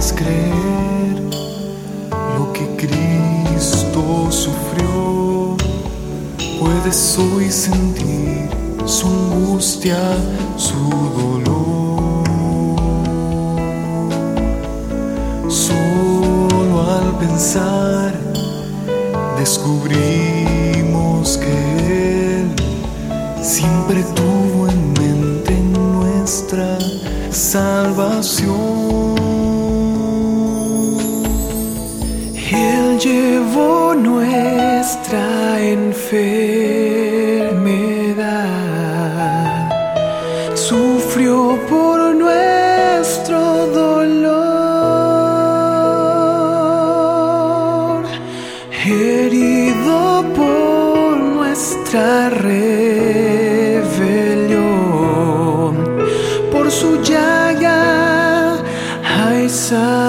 puedes creer lo que Cristo sufrió, puedes hoy sentir su angustia, su dolor. Solo al pensar descubrimos que Él siempre tuvo en mente nuestra salvación. Él llevó nuestra enfermedad, sufrió por nuestro dolor, herido por nuestra rebelión, por su llaga hay salvación.